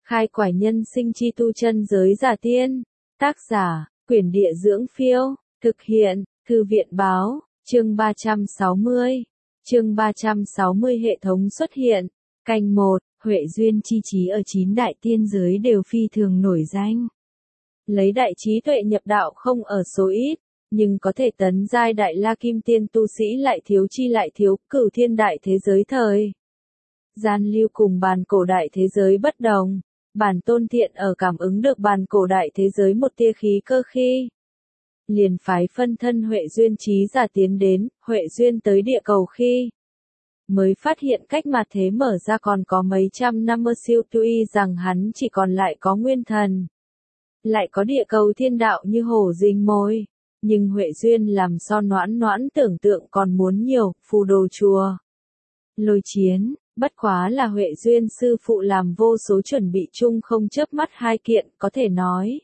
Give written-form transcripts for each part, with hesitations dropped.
Khai quải nhân sinh chi tu chân giới giả tiên. Tác giả, Quyển Địa Dưỡng Phiêu. Thực hiện, Thư viện Báo. Chương 360. Chương 360 hệ thống xuất hiện. Canh 1, Huệ duyên chi trí ở 9 đại tiên giới đều phi thường nổi danh. Lấy đại trí tuệ nhập đạo không ở số ít, nhưng có thể tấn giai đại la kim tiên tu sĩ lại thiếu chi lại thiếu. Cửu thiên đại thế giới thời gian lưu cùng bàn cổ đại thế giới bất đồng. Bản tôn thiện ở cảm ứng được bàn cổ đại thế giới một tia khí cơ khi liền phái phân thân Huệ duyên trí giả tiến đến. Huệ duyên tới địa cầu khi mới phát hiện cách mà thế mở ra còn có mấy trăm năm siêu tuy rằng hắn chỉ còn lại có nguyên thần, lại có địa cầu thiên đạo như hổ rình mồi, nhưng Huệ duyên làm so noãn tưởng tượng còn muốn nhiều. Phù đồ chùa lôi chiến, bất quá là Huệ duyên sư phụ làm vô số chuẩn bị chung không chớp mắt hai kiện. Có thể nói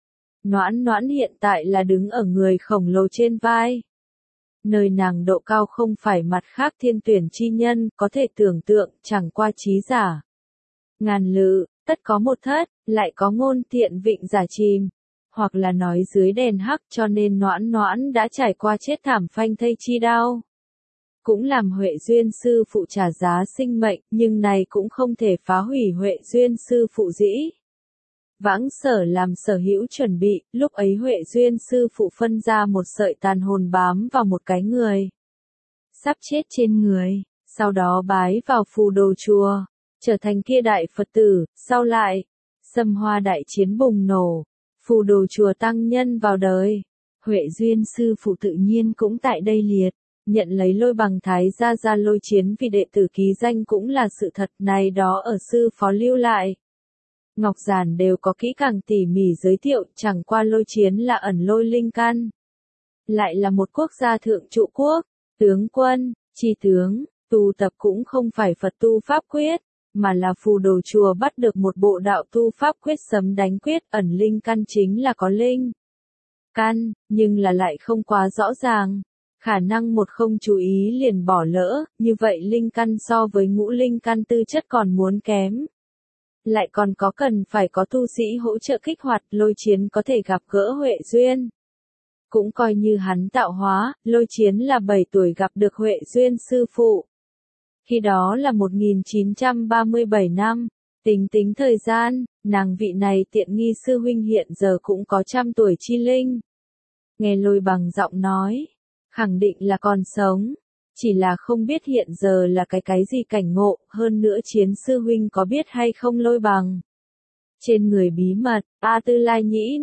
noãn hiện tại là đứng ở người khổng lồ trên vai, nơi nàng độ cao không phải mặt khác thiên tuyển chi nhân có thể tưởng tượng. Chẳng qua trí giả ngàn lự, tất có một thất, lại có ngôn thiện vịnh giả chìm, hoặc là nói dưới đèn hắc, cho nên noãn đã trải qua chết thảm phanh thây chi đau, cũng làm Huệ duyên sư phụ trả giá sinh mệnh, nhưng này cũng không thể phá hủy Huệ duyên sư phụ dĩ vãng sở làm sở hữu chuẩn bị. Lúc ấy Huệ duyên sư phụ phân ra một sợi tàn hồn bám vào một cái người sắp chết trên người, sau đó bái vào phù đồ chùa, trở thành kia đại Phật tử. Sau lại Sâm Hoa đại chiến bùng nổ, phù đồ chùa tăng nhân vào đời, Huệ duyên sư phụ tự nhiên cũng tại đây liệt, nhận lấy Lôi Bằng thái gia lôi chiến vì đệ tử ký danh cũng là sự thật. Này đó ở sư phó lưu lại ngọc giản đều có kỹ càng tỉ mỉ giới thiệu. Chẳng qua lôi chiến là ẩn lôi linh căn, lại là một quốc gia thượng trụ quốc, tướng quân, chi tướng, tu tập cũng không phải Phật tu pháp quyết, mà là phù đồ chùa bắt được một bộ đạo tu pháp quyết sấm đánh quyết. Ẩn linh căn chính là có linh căn, nhưng là lại không quá rõ ràng, khả năng một không chú ý liền bỏ lỡ. Như vậy linh căn so với ngũ linh căn tư chất còn muốn kém, lại còn có cần phải có tu sĩ hỗ trợ kích hoạt. Lôi chiến có thể gặp gỡ Huệ duyên, cũng coi như hắn tạo hóa. Lôi chiến là 7 tuổi gặp được Huệ duyên sư phụ, khi đó là 1937 năm. Tính thời gian, nàng vị này tiện nghi sư huynh hiện giờ cũng có 100 tuổi chi linh. Nghe Lôi Bằng giọng nói, khẳng định là còn sống, chỉ là không biết hiện giờ là cái gì cảnh ngộ. Hơn nữa chiến sư huynh có biết hay không Lôi Bằng trên người bí mật, A Tư Lai Nhĩ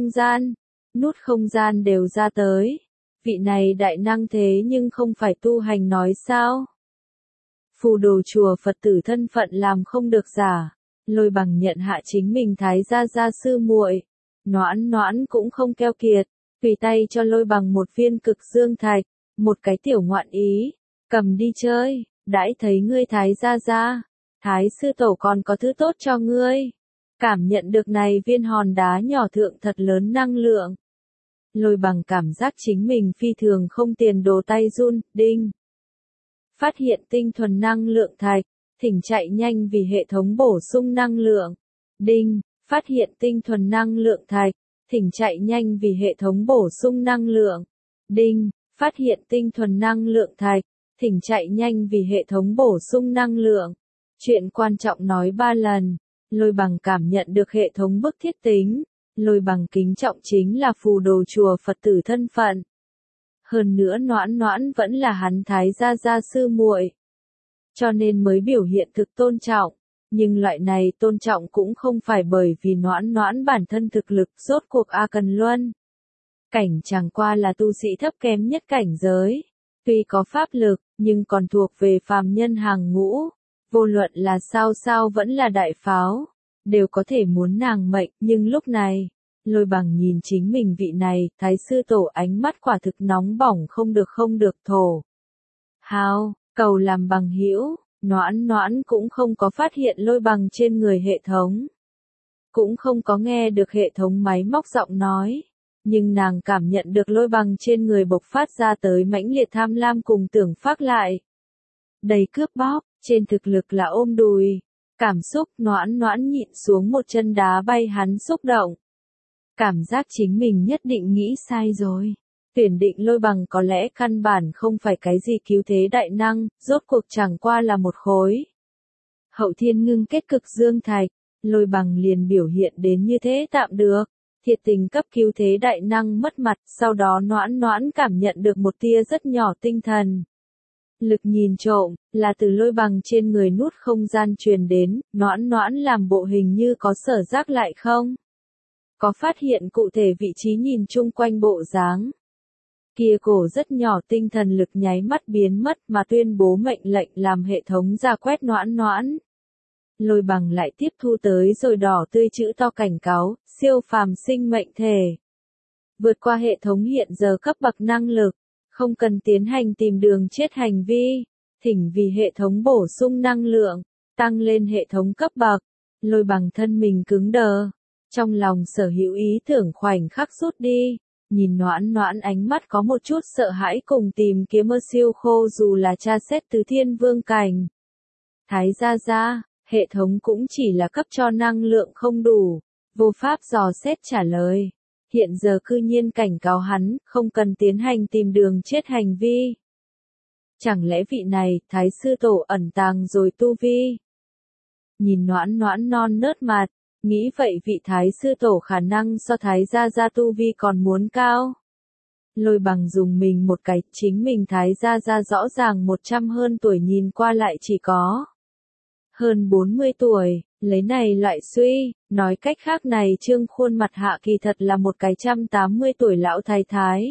nút không gian đều ra tới. Vị này đại năng thế nhưng không phải tu hành nói sao? Phù đồ chùa Phật tử thân phận làm không được giả. Lôi Bằng nhận hạ chính mình thái gia sư muội, noãn cũng không keo kiệt, tùy tay cho Lôi Bằng một viên cực dương thạch, một cái tiểu ngoạn ý, cầm đi chơi. Đãi thấy ngươi thái gia, thái sư tổ còn có thứ tốt cho ngươi. Cảm nhận được này viên hòn đá nhỏ thượng thật lớn năng lượng, Lôi Bằng cảm giác chính mình phi thường không tiền đồ, tay run. Đinh, phát hiện tinh thuần năng lượng thạch, thỉnh chạy nhanh vì hệ thống bổ sung năng lượng. Đinh, phát hiện tinh thuần năng lượng thạch, thỉnh chạy nhanh vì hệ thống bổ sung năng lượng. Đinh, phát hiện tinh thuần năng lượng thạch, thỉnh chạy nhanh vì hệ thống bổ sung năng lượng. Chuyện quan trọng nói 3 lần. Lôi Bằng cảm nhận được hệ thống bức thiết tính. Lôi Bằng kính trọng chính là phù đồ chùa Phật tử thân phận. Hơn nữa noãn vẫn là hắn thái gia sư muội, cho nên mới biểu hiện thực tôn trọng. Nhưng loại này tôn trọng cũng không phải bởi vì noãn bản thân thực lực. Rốt cuộc A Cần Luân cảnh chẳng qua là tu sĩ thấp kém nhất cảnh giới, tuy có pháp lực, nhưng còn thuộc về phàm nhân hàng ngũ. Vô luận là sao vẫn là đại pháo, đều có thể muốn nàng mệnh. Nhưng lúc này, Lôi Bằng nhìn chính mình vị này thái sư tổ, ánh mắt quả thực nóng bỏng không được thổ hào, cầu làm bằng hữu. Noãn cũng không có phát hiện Lôi Bằng trên người hệ thống, cũng không có nghe được hệ thống máy móc giọng nói, nhưng nàng cảm nhận được Lôi Bằng trên người bộc phát ra tới mãnh liệt tham lam cùng tưởng phác lại đầy cướp bóc. Trên thực lực là ôm đùi, Cảm xúc Noãn Noãn nhịn xuống một chân đá bay hắn xúc động. Cảm giác chính mình nhất định nghĩ sai rồi. Tuyển định Lôi Bằng có lẽ căn bản không phải cái gì cứu thế đại năng, rốt cuộc chẳng qua là một khối. Hậu thiên ngưng kết cực dương thạch, Lôi Bằng liền biểu hiện đến như thế tạm được. Thiệt tình cấp cứu thế đại năng mất mặt, sau đó Noãn Noãn cảm nhận được một tia rất nhỏ tinh thần. Lực nhìn trộm, là từ Lôi Bằng trên người nút không gian truyền đến, Noãn Noãn làm bộ hình như có sở giác lại không? Có phát hiện cụ thể vị trí nhìn chung quanh bộ dáng. Kia cổ rất nhỏ tinh thần lực nháy mắt biến mất mà tuyên bố mệnh lệnh làm hệ thống ra quét Noãn Noãn. Lôi Bằng lại tiếp thu tới rồi đỏ tươi chữ to cảnh cáo, siêu phàm sinh mệnh thể. Vượt qua hệ thống hiện giờ cấp bậc năng lực, không cần tiến hành tìm đường chết hành vi, thỉnh vì hệ thống bổ sung năng lượng, tăng lên hệ thống cấp bậc. Lôi Bằng thân mình cứng đờ, trong lòng sở hữu ý tưởng khoảnh khắc rút đi, nhìn Noãn Noãn ánh mắt có một chút sợ hãi cùng tìm kiếm mơ siêu khô dù là tra xét từ thiên vương cảnh. Thái gia gia, hệ thống cũng chỉ là cấp cho năng lượng không đủ, vô pháp dò xét trả lời. Hiện giờ cư nhiên cảnh cáo hắn, không cần tiến hành tìm đường chết hành vi. Chẳng lẽ vị này, Thái sư tổ ẩn tàng rồi tu vi? Nhìn Noãn Noãn non nớt mặt, nghĩ vậy vị Thái sư tổ khả năng so Thái gia gia tu vi còn muốn cao. Lôi Bằng dùng mình một cái, chính mình Thái gia gia rõ ràng 100 hơn tuổi nhìn qua lại chỉ có hơn 40 tuổi, lấy này loại suy, nói cách khác này trương khuôn mặt hạ kỳ thật là một cái 180 tuổi lão thái thái.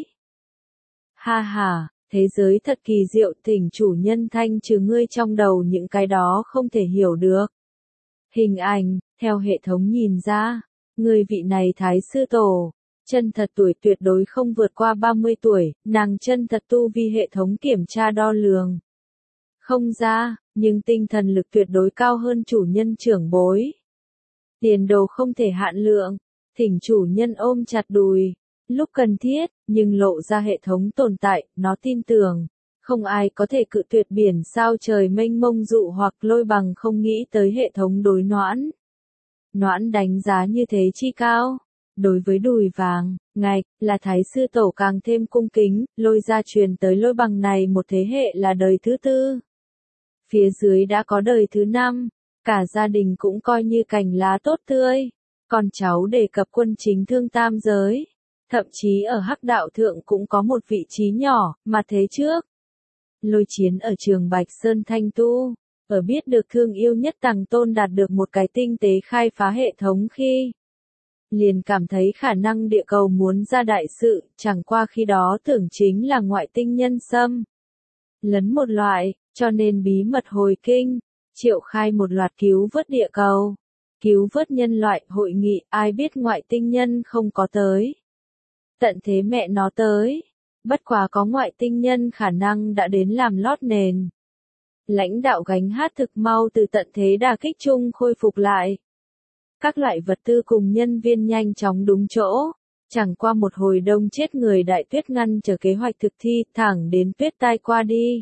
Ha ha, thế giới thật kỳ diệu, thỉnh chủ nhân thanh trừ ngươi trong đầu những cái đó không thể hiểu được. Hình ảnh, theo hệ thống nhìn ra, người vị này Thái sư tổ, chân thật tuổi tuyệt đối không vượt qua 30 tuổi, nàng chân thật tu vi hệ thống kiểm tra đo lường. Không ra, nhưng tinh thần lực tuyệt đối cao hơn chủ nhân trưởng bối. Tiền đồ không thể hạn lượng, thỉnh chủ nhân ôm chặt đùi, lúc cần thiết, nhưng lộ ra hệ thống tồn tại, nó tin tưởng. Không ai có thể cự tuyệt biển sao trời mênh mông dụ hoặc Lôi Bằng không nghĩ tới hệ thống đối Noãn. Noãn đánh giá như thế chi cao. Đối với đùi vàng, ngạch, là Thái sư tổ càng thêm cung kính, Lôi gia truyền tới Lôi Bằng này một thế hệ là đời thứ tư. Phía dưới đã có đời thứ 5, cả gia đình cũng coi như cành lá tốt tươi. Còn cháu đề cập quân chính thương tam giới. Thậm chí ở Hắc đạo thượng cũng có một vị trí nhỏ, mà thế trước. Lôi chiến ở trường Bạch Sơn Thanh Tu, ở biết được thương yêu nhất Tằng Tôn đạt được một cái tinh tế khai phá hệ thống khi. Liền cảm thấy khả năng địa cầu muốn ra đại sự, chẳng qua khi đó tưởng chính là ngoại tinh nhân xâm lấn một loại, cho nên bí mật hồi kinh, triệu khai một loạt cứu vớt địa cầu, cứu vớt nhân loại hội nghị, ai biết ngoại tinh nhân không có tới. Tận thế mẹ nó tới, bất quá có ngoại tinh nhân khả năng đã đến làm lót nền. Lãnh đạo gánh hát thực mau từ tận thế đả kích chung khôi phục lại. Các loại vật tư cùng nhân viên nhanh chóng đúng chỗ, chẳng qua một hồi đông chết người đại tuyết ngăn trở kế hoạch thực thi thẳng đến tuyết tai qua đi.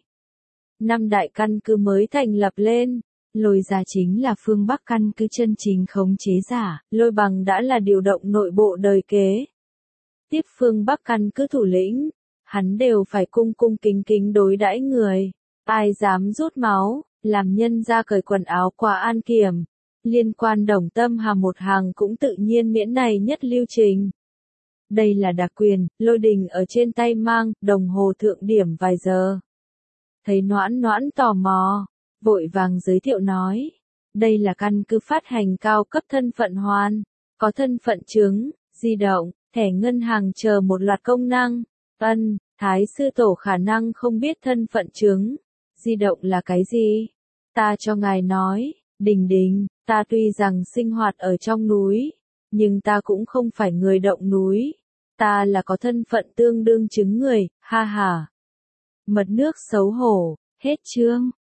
5 đại căn cứ mới thành lập lên, Lôi gia chính là phương Bắc căn cứ chân chính khống chế giả, Lôi Bằng đã là điều động nội bộ đời kế. Tiếp phương Bắc căn cứ thủ lĩnh, hắn đều phải cung cung kính kính đối đãi người, ai dám rút máu, làm nhân ra cởi quần áo qua an kiểm. Liên quan Đồng Tâm Hà một hàng cũng tự nhiên miễn này nhất lưu trình. Đây là đặc quyền, Lôi Đình ở trên tay mang, đồng hồ thượng điểm vài giờ. Thấy Noãn Noãn tò mò, vội vàng giới thiệu nói. Đây là căn cứ phát hành cao cấp thân phận hoàn, có thân phận chứng, di động, thẻ ngân hàng chờ một loạt công năng. Thái sư tổ khả năng không biết thân phận chứng, di động là cái gì? Ta cho ngài nói, Đình Đình, ta tuy rằng sinh hoạt ở trong núi, nhưng ta cũng không phải người động núi. Ta là có thân phận tương đương chứng người, ha ha. Mật nước xấu hổ, hết chương.